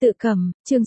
Tự cầm, chương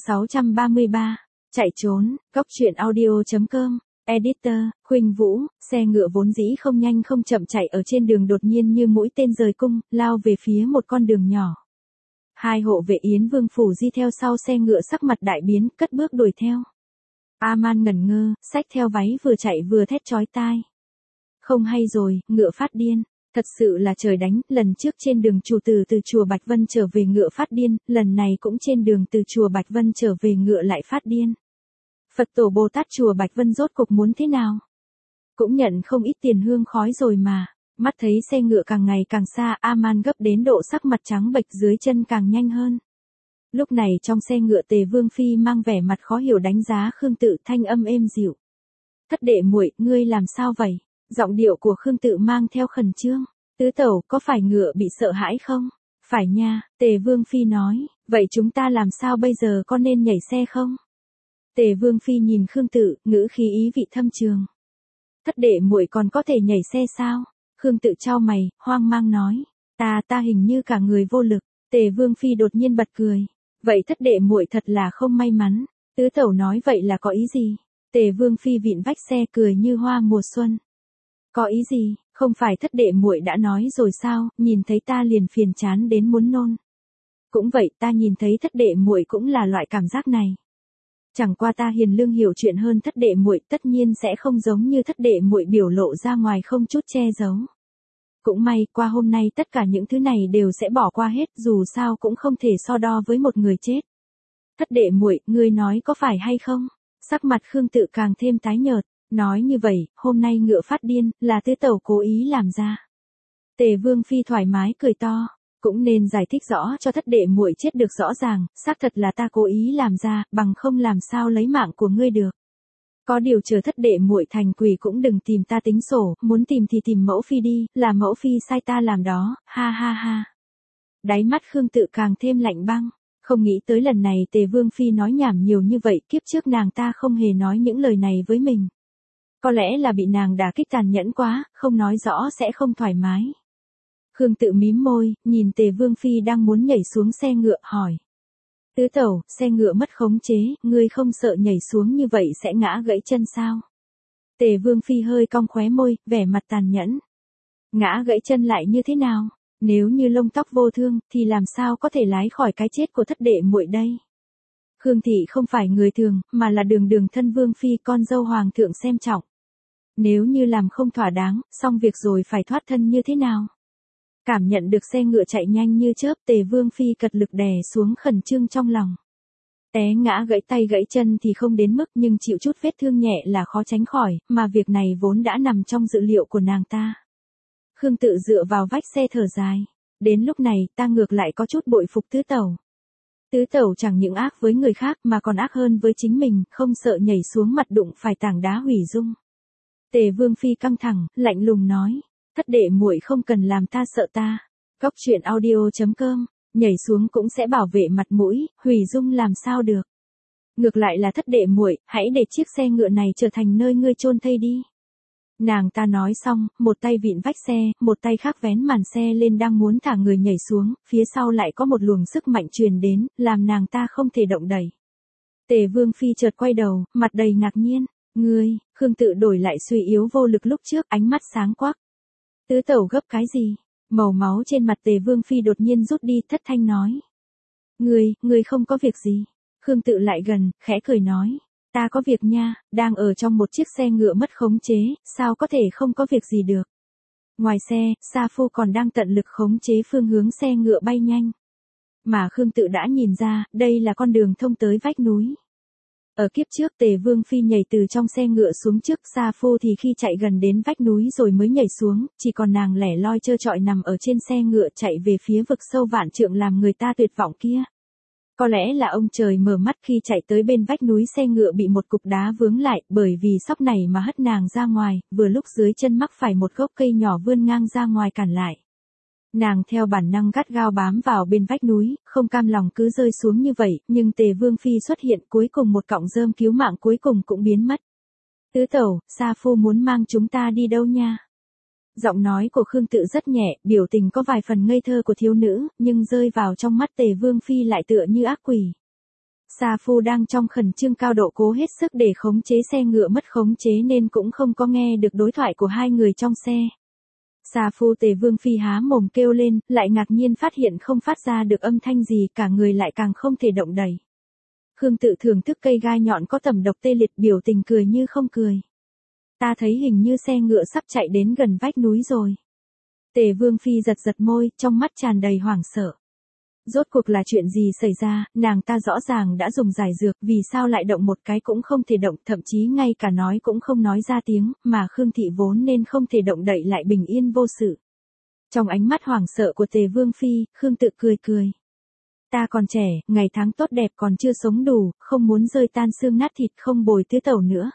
633. Chạy trốn, góc truyện audio.com. Editor, Khuynh Vũ. Xe ngựa vốn dĩ không nhanh không chậm chạy ở trên đường đột nhiên như mũi tên rời cung, lao về phía một con đường nhỏ. Hai hộ vệ Yến Vương phủ di theo sau xe ngựa sắc mặt đại biến, cất bước đuổi theo. A-man ngẩn ngơ, xách theo váy vừa chạy vừa thét chói tai. Không hay rồi, ngựa phát điên. Thật sự là trời đánh, lần trước trên đường chủ tử từ chùa Bạch Vân trở về ngựa phát điên, lần này cũng trên đường từ chùa Bạch Vân trở về ngựa lại phát điên. Phật tổ Bồ Tát chùa Bạch Vân rốt cục muốn thế nào? Cũng nhận không ít tiền hương khói rồi mà. Mắt thấy xe ngựa càng ngày càng xa, A-man gấp đến độ sắc mặt trắng bệch, dưới chân càng nhanh hơn. Lúc này trong xe ngựa Tề Vương Phi mang vẻ mặt khó hiểu đánh giá Khương Tự, thanh âm êm dịu. Thất đệ muội, ngươi làm sao vậy? Giọng điệu của Khương Tự mang theo khẩn trương. Tứ tẩu, có phải ngựa bị sợ hãi không? Phải nha, Tề Vương Phi nói. Vậy chúng ta làm sao bây giờ, có nên nhảy xe không? Tề Vương Phi nhìn Khương Tự, ngữ khí ý vị thâm trường. Thất đệ muội còn có thể nhảy xe sao? Khương Tự chau mày, hoang mang nói. Ta hình như cả người vô lực. Tề Vương Phi đột nhiên bật cười. Vậy thất đệ muội thật là không may mắn. Tứ tẩu nói vậy là có ý gì? Tề Vương Phi vịn vách xe cười như hoa mùa xuân. Có ý gì, không phải thất đệ muội đã nói rồi sao, nhìn thấy ta liền phiền chán đến muốn nôn. Cũng vậy, ta nhìn thấy thất đệ muội cũng là loại cảm giác này. Chẳng qua ta hiền lương hiểu chuyện hơn thất đệ muội, tất nhiên sẽ không giống như thất đệ muội biểu lộ ra ngoài không chút che giấu. Cũng may, qua hôm nay tất cả những thứ này đều sẽ bỏ qua hết, dù sao cũng không thể so đo với một người chết. Thất đệ muội, ngươi nói có phải hay không? Sắc mặt Khương Tự càng thêm tái nhợt. Nói như vậy, hôm nay ngựa phát điên, là tứ tẩu cố ý làm ra. Tề Vương Phi thoải mái cười to, cũng nên giải thích rõ cho thất đệ muội chết được rõ ràng, xác thật là ta cố ý làm ra, bằng không làm sao lấy mạng của ngươi được. Có điều chờ thất đệ muội thành quỷ cũng đừng tìm ta tính sổ, muốn tìm thì tìm mẫu phi đi, là mẫu phi sai ta làm đó, ha ha ha. Đáy mắt Khương Tự càng thêm lạnh băng. Không nghĩ tới lần này Tề Vương Phi nói nhảm nhiều như vậy, kiếp trước nàng ta không hề nói những lời này với mình. Có lẽ là bị nàng đả kích tàn nhẫn quá, không nói rõ sẽ không thoải mái. Khương Tự mím môi, nhìn Tề Vương Phi đang muốn nhảy xuống xe ngựa, hỏi. Tứ tẩu, xe ngựa mất khống chế, ngươi không sợ nhảy xuống như vậy sẽ ngã gãy chân sao? Tề Vương Phi hơi cong khóe môi, vẻ mặt tàn nhẫn. Ngã gãy chân lại như thế nào? Nếu như lông tóc vô thương, thì làm sao có thể lái khỏi cái chết của thất đệ muội đây? Khương Thị không phải người thường, mà là đường thân Vương Phi, con dâu Hoàng thượng xem trọng. Nếu như làm không thỏa đáng, xong việc rồi phải thoát thân như thế nào? Cảm nhận được xe ngựa chạy nhanh như chớp, Tề Vương Phi cật lực đè xuống khẩn trương trong lòng. Té ngã gãy tay gãy chân thì không đến mức, nhưng chịu chút vết thương nhẹ là khó tránh khỏi, mà việc này vốn đã nằm trong dự liệu của nàng ta. Khương Tự dựa vào vách xe thở dài. Đến lúc này, ta ngược lại có chút bội phục tứ tẩu. Tứ tẩu chẳng những ác với người khác mà còn ác hơn với chính mình, không sợ nhảy xuống mặt đụng phải tảng đá hủy dung. Tề Vương Phi căng thẳng, lạnh lùng nói, thất đệ muội không cần làm ta sợ ta. Góc truyện audio.com, nhảy xuống cũng sẽ bảo vệ mặt mũi, hủy dung làm sao được. Ngược lại là thất đệ muội, hãy để chiếc xe ngựa này trở thành nơi ngươi chôn thây đi. Nàng ta nói xong, một tay vịn vách xe, một tay khác vén màn xe lên đang muốn thả người nhảy xuống, phía sau lại có một luồng sức mạnh truyền đến, làm nàng ta không thể động đậy. Tề Vương Phi chợt quay đầu, mặt đầy ngạc nhiên. Ngươi, Khương Tự đổi lại suy yếu vô lực lúc trước, ánh mắt sáng quắc. Tứ tẩu gấp cái gì? Màu máu trên mặt Tề Vương Phi đột nhiên rút đi, thất thanh nói. Ngươi không có việc gì. Khương Tự lại gần, khẽ cười nói. Ta có việc nha, đang ở trong một chiếc xe ngựa mất khống chế, sao có thể không có việc gì được. Ngoài xe, Sa Phu còn đang tận lực khống chế phương hướng xe ngựa bay nhanh. Mà Khương Tự đã nhìn ra, đây là con đường thông tới vách núi. Ở kiếp trước Tề Vương Phi nhảy từ trong xe ngựa xuống trước, Sa Phu thì khi chạy gần đến vách núi rồi mới nhảy xuống, chỉ còn nàng lẻ loi trơ trọi nằm ở trên xe ngựa chạy về phía vực sâu vạn trượng làm người ta tuyệt vọng kia. Có lẽ là ông trời mở mắt khi chạy tới bên vách núi, xe ngựa bị một cục đá vướng lại, bởi vì sóc này mà hất nàng ra ngoài, vừa lúc dưới chân mắc phải một gốc cây nhỏ vươn ngang ra ngoài cản lại. Nàng theo bản năng gắt gao bám vào bên vách núi, không cam lòng cứ rơi xuống như vậy, nhưng Tề Vương Phi xuất hiện, cuối cùng một cọng rơm cứu mạng cuối cùng cũng biến mất. Tứ tẩu, Sa Phu muốn mang chúng ta đi đâu nha? Giọng nói của Khương Tự rất nhẹ, biểu tình có vài phần ngây thơ của thiếu nữ, nhưng rơi vào trong mắt Tề Vương Phi lại tựa như ác quỷ. Sa Phu đang trong khẩn trương cao độ cố hết sức để khống chế xe ngựa mất khống chế nên cũng không có nghe được đối thoại của hai người trong xe. Sa Phu Tề Vương Phi há mồm kêu lên, lại ngạc nhiên phát hiện không phát ra được âm thanh gì, cả người lại càng không thể động đậy. Khương Tự thưởng thức cây gai nhọn có tầm độc tê liệt, biểu tình cười như không cười. Ta thấy hình như xe ngựa sắp chạy đến gần vách núi rồi. Tề Vương Phi giật giật môi, trong mắt tràn đầy hoảng sợ. Rốt cuộc là chuyện gì xảy ra, nàng ta rõ ràng đã dùng giải dược, vì sao lại động một cái cũng không thể động, thậm chí ngay cả nói cũng không nói ra tiếng, mà Khương Thị vốn nên không thể động đậy lại bình yên vô sự. Trong ánh mắt hoảng sợ của Tề Vương Phi, Khương Tự cười cười. Ta còn trẻ, ngày tháng tốt đẹp còn chưa sống đủ, không muốn rơi tan xương nát thịt, không bồi tứ tẩu nữa.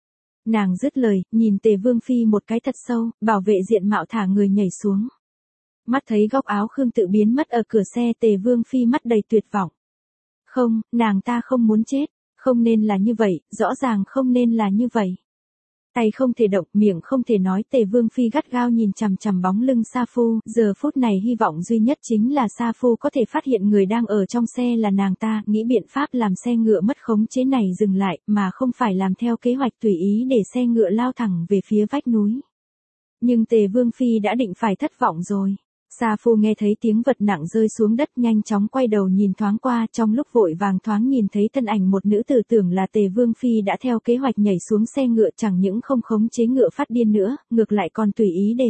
Nàng dứt lời, nhìn Tề Vương Phi một cái thật sâu, bảo vệ diện mạo thả người nhảy xuống. Mắt thấy góc áo Khương Tự biến mất ở cửa xe, Tề Vương Phi mắt đầy tuyệt vọng. Không, nàng ta không muốn chết, không nên là như vậy, rõ ràng không nên là như vậy. Tay không thể động, miệng không thể nói, Tề Vương Phi gắt gao nhìn chằm chằm bóng lưng Sa Phu, giờ phút này hy vọng duy nhất chính là Sa Phu có thể phát hiện người đang ở trong xe là nàng ta, nghĩ biện pháp làm xe ngựa mất khống chế này dừng lại, mà không phải làm theo kế hoạch tùy ý để xe ngựa lao thẳng về phía vách núi. Nhưng Tề Vương Phi đã định phải thất vọng rồi. Sa Phu nghe thấy tiếng vật nặng rơi xuống đất, nhanh chóng quay đầu nhìn thoáng qua, trong lúc vội vàng thoáng nhìn thấy thân ảnh một nữ tử, tưởng là Tề Vương Phi đã theo kế hoạch nhảy xuống xe ngựa, chẳng những không khống chế ngựa phát điên nữa, ngược lại còn tùy ý để.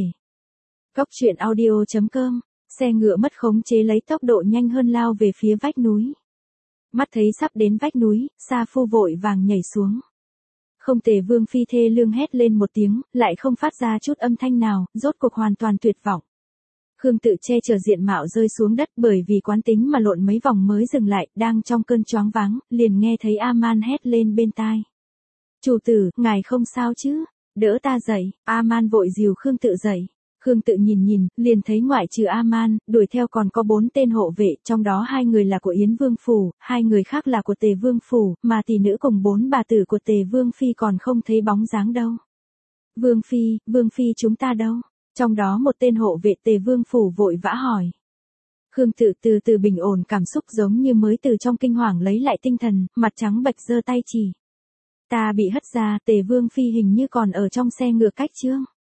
Góc truyện audio.com, xe ngựa mất khống chế lấy tốc độ nhanh hơn lao về phía vách núi. Mắt thấy sắp đến vách núi, Sa Phu vội vàng nhảy xuống. Không, Tề Vương Phi thê lương hét lên một tiếng, lại không phát ra chút âm thanh nào, rốt cuộc hoàn toàn tuyệt vọng. Khương Tự che chở diện mạo rơi xuống đất, bởi vì quán tính mà lộn mấy vòng mới dừng lại, đang trong cơn choáng váng, liền nghe thấy A-man hét lên bên tai. Chủ tử, ngài không sao chứ? Đỡ ta dậy. A-man vội dìu Khương Tự dậy. Khương Tự nhìn, liền thấy ngoại trừ A-man, đuổi theo còn có 4 tên hộ vệ, trong đó 2 người là của Yến Vương Phủ, 2 người khác là của Tề Vương Phủ, mà tỷ nữ cùng 4 bà tử của Tề Vương Phi còn không thấy bóng dáng đâu. Vương Phi chúng ta đâu? Trong đó một tên hộ vệ Tề Vương Phủ vội vã hỏi. Khương Tự từ từ bình ổn cảm xúc, giống như mới từ trong kinh hoàng lấy lại tinh thần, mặt trắng bệch giơ tay chỉ. Ta bị hất ra, Tề Vương Phi hình như còn ở trong xe ngựa cách chương.